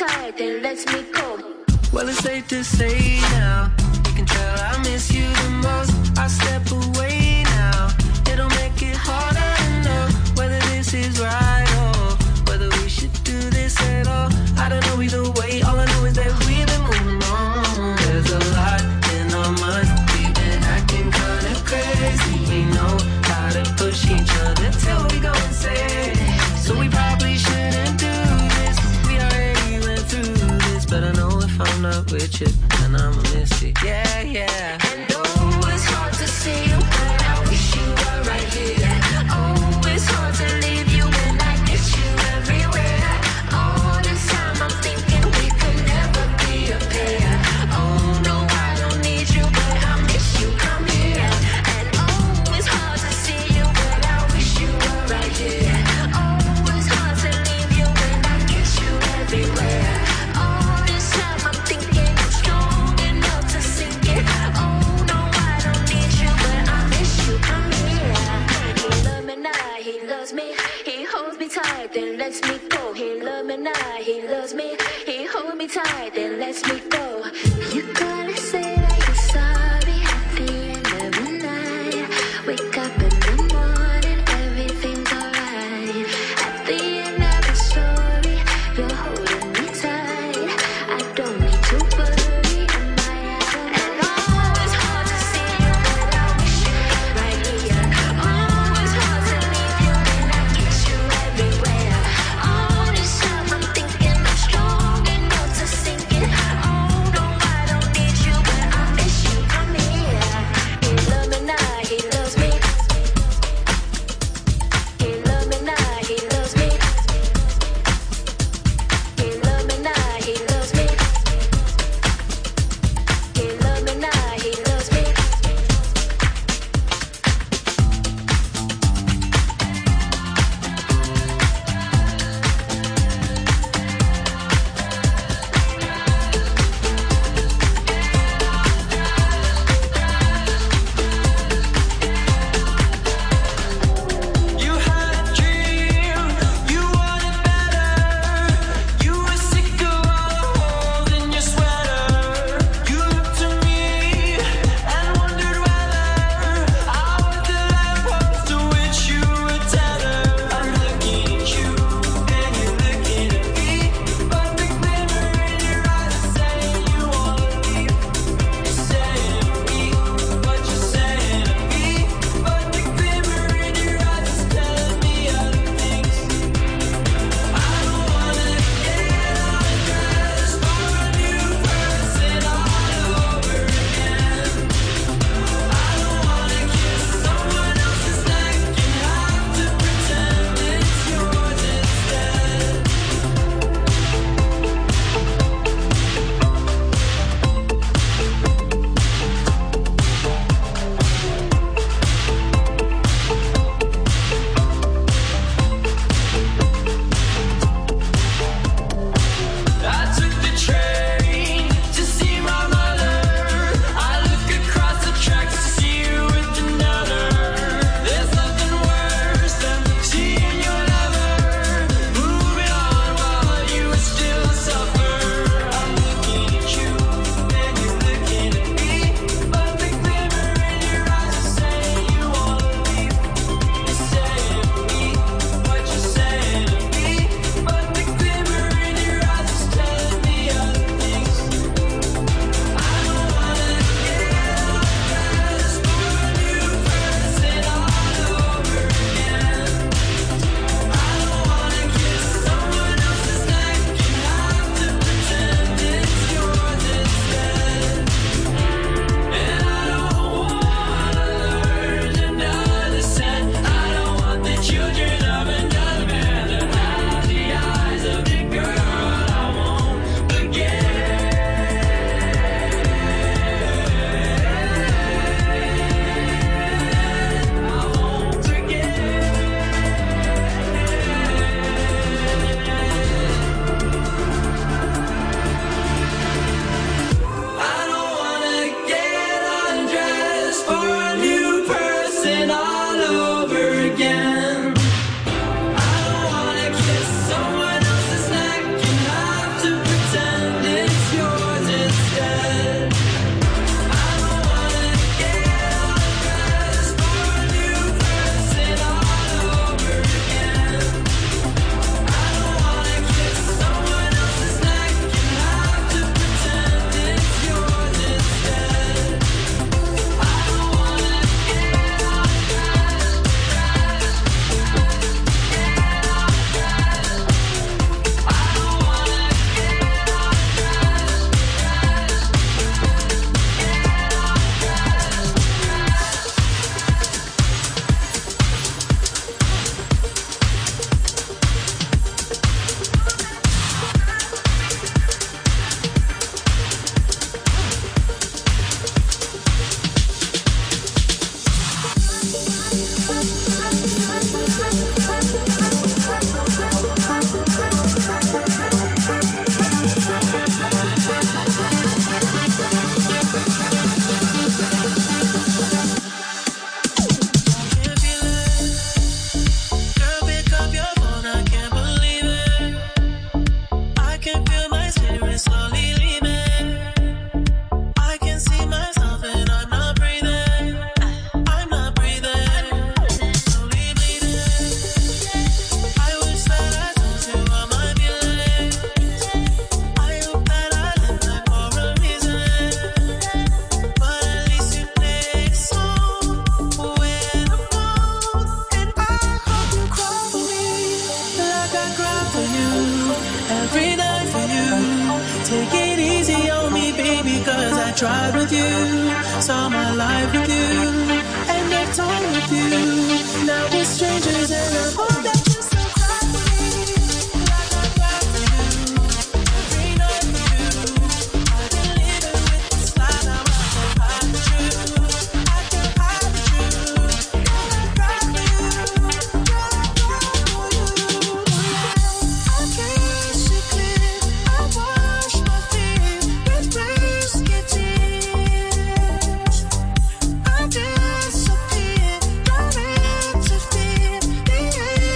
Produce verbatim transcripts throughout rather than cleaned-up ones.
tight, then lets me go. Well, it's safe to say now, you can tell I miss you the most. I step away now, it'll make it harder to know whether this is right or whether we should do this at all. I don't know either way, all I know is that we've been moving on. There's a lot in our minds, we've been acting kinda crazy. We know how to push each other till we go insane. So we probably shouldn't do this, we already went through this. But I know if I'm not with you, then I'ma miss you, yeah, yeah. And oh, it's hard to see you, but I wish you were right here. Oh, it's hard to leave you when I miss you everywhere. All this time I'm thinking we could never be a pair. Oh no, I don't need you, but I miss you, come here. And oh, it's hard to see you, but I wish you were right here. Oh, it's hard to leave you when I miss you everywhere. All this time I'm thinking I'm strong enough to sink it. Oh no, I don't need you, but I miss you, come here. He loves me now, he loves me. He holds me tight, then lets me go. He loves me now, he loves me. He holds me tight, then lets me go. You gotta say that you're sorry at the end of the night. Wake up in the morning, everything's alright. At the end of the story, you're holding me tight. I don't need to worry, am I out of And oh, it's hard to see you, but I wish you were right here. Oh, it's hard to leave you when I kiss you everywhere. All this time I'm thinking I'm strong enough to sink it. Oh tried with you, saw my life with you, and I've talked with you. Now we're strangers and I hope that you still cry for me, like I cry for you, every night for you. I've been living with this lie, now I can't hide the truth. I can't hide the truth. Girl, I cry for you, girl, I cry for you. I can't see clear, I wash my feet with risky tears. I disappear, don't interfere. The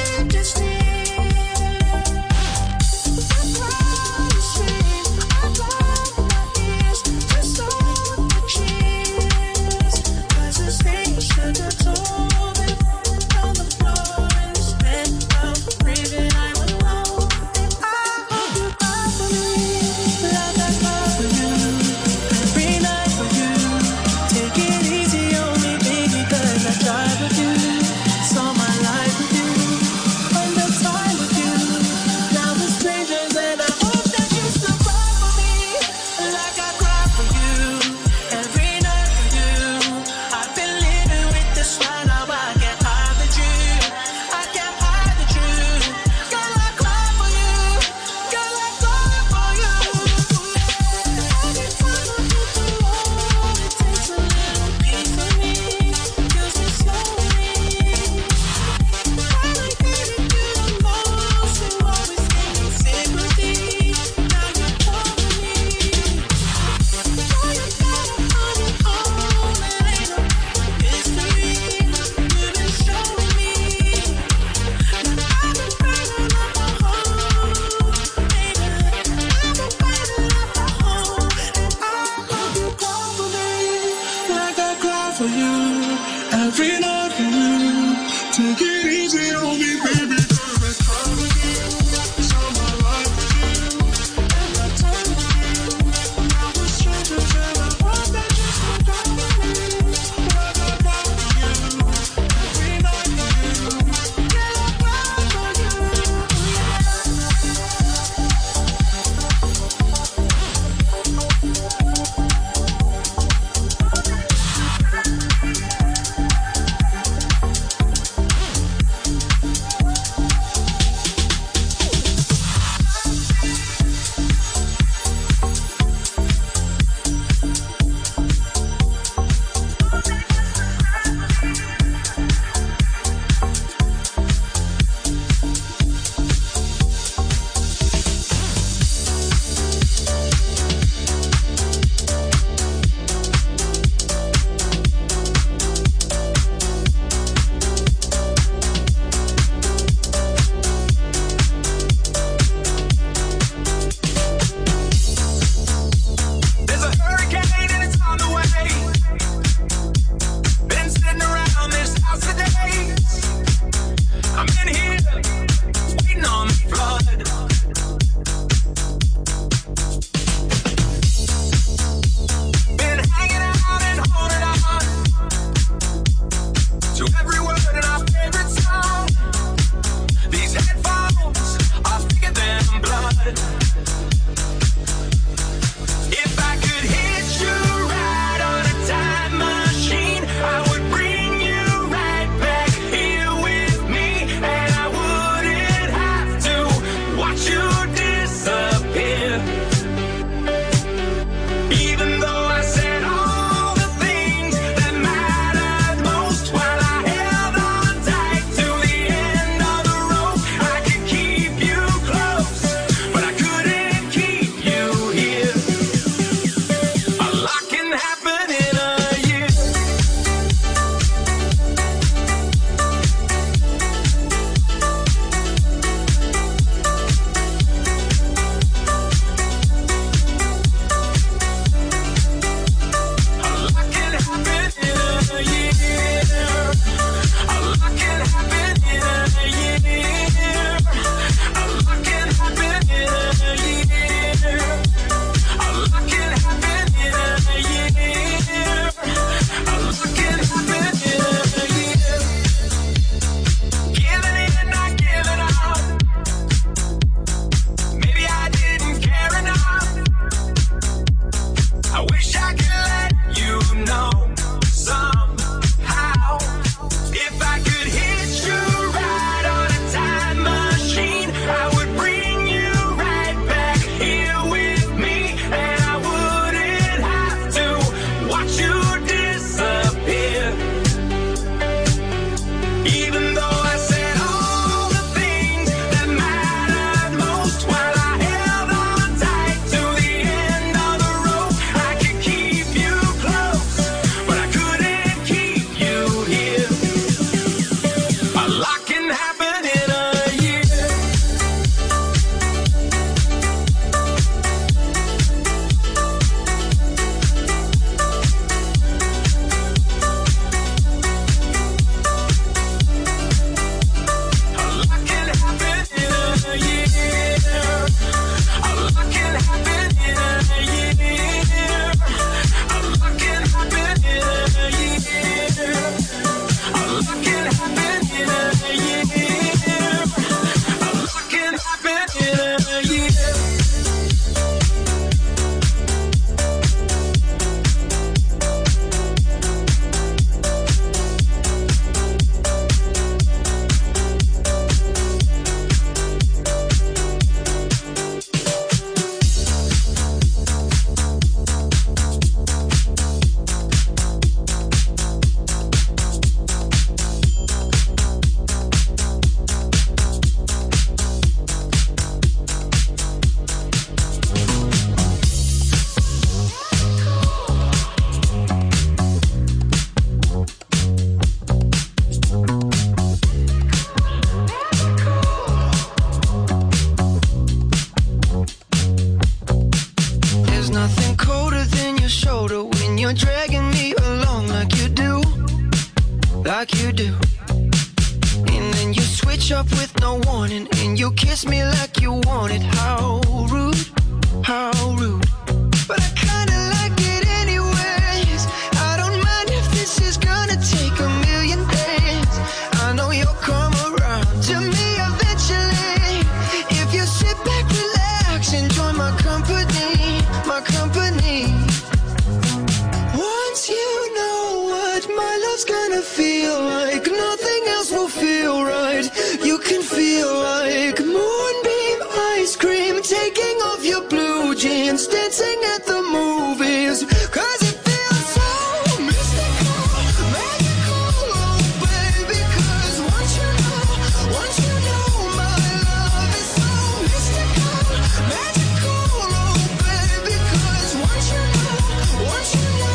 You're dragging me along like you do, like you do. And then you switch up with no warning, and you kiss me like you want it. How rude, how rude. But I kinda like it anyways. I don't mind if this is gonna take a million days. I know you'll come around to me eventually. If you sit back, relax, enjoy my company, my company. Once you know what my love's gonna feel like, nothing else will feel right. You can feel like moonbeam ice cream, taking off your blue jeans, dancing at the movies. Cause it feels so mystical, magical, oh baby. Cause once you know, once you know my love is so mystical, magical, oh baby. Cause once you know, once you know,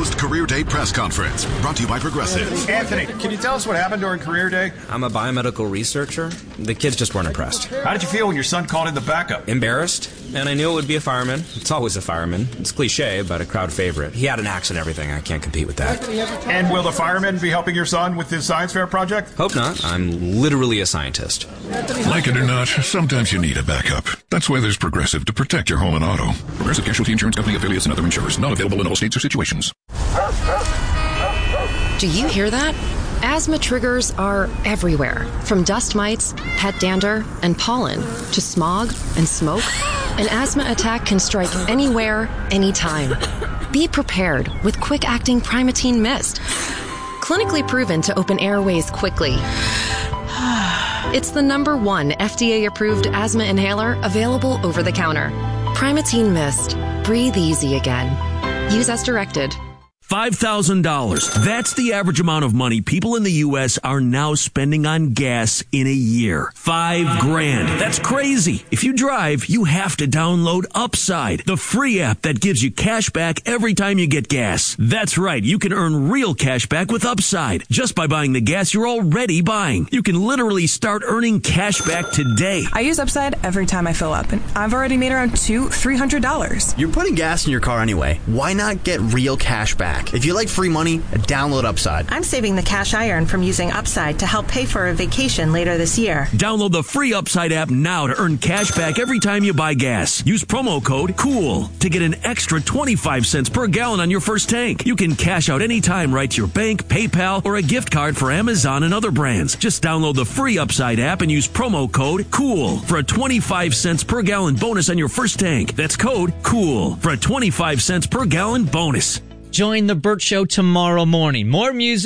Post-Career Day press conference brought to you by Progressive. Anthony, can you tell us what happened during Career Day? I'm a biomedical researcher. The kids just weren't impressed. How did you feel when your son called in the backup? Embarrassed, and I knew it would be a fireman. It's always a fireman. It's cliche, but a crowd favorite. He had an axe and everything. I can't compete with that. And will the fireman be helping your son with his science fair project? Hope not. I'm literally a scientist. Like it or not, sometimes you need a backup. That's why there's Progressive to protect your home and auto. Progressive Casualty Insurance Company affiliates and other insurers. Not available in all states or situations. Do you hear that? Asthma triggers are everywhere, from dust mites, pet dander, and pollen, to smog and smoke. An asthma attack can strike anywhere, anytime. Be prepared with quick-acting Primatene Mist. Clinically proven to open airways quickly. It's the number one F D A-approved asthma inhaler available over the counter. Primatene Mist. Breathe easy again. Use as directed. five thousand dollars. That's the average amount of money people in the U S are now spending on gas in a year. Five grand. That's crazy. If you drive, you have to download Upside, the free app that gives you cash back every time you get gas. That's right. You can earn real cash back with Upside just by buying the gas you're already buying. You can literally start earning cash back today. I use Upside every time I fill up, and I've already made around two, three hundred dollars. You're putting gas in your car anyway. Why not get real cash back? If you like free money, download Upside. I'm saving the cash I earn from using Upside to help pay for a vacation later this year. Download the free Upside app now to earn cash back every time you buy gas. Use promo code COOL to get an extra twenty-five cents per gallon on your first tank. You can cash out anytime right to your bank, PayPal, or a gift card for Amazon and other brands. Just download the free Upside app and use promo code COOL for a twenty-five cents per gallon bonus on your first tank. That's code COOL for a twenty-five cents per gallon bonus. Join the Burt Show tomorrow morning. More music.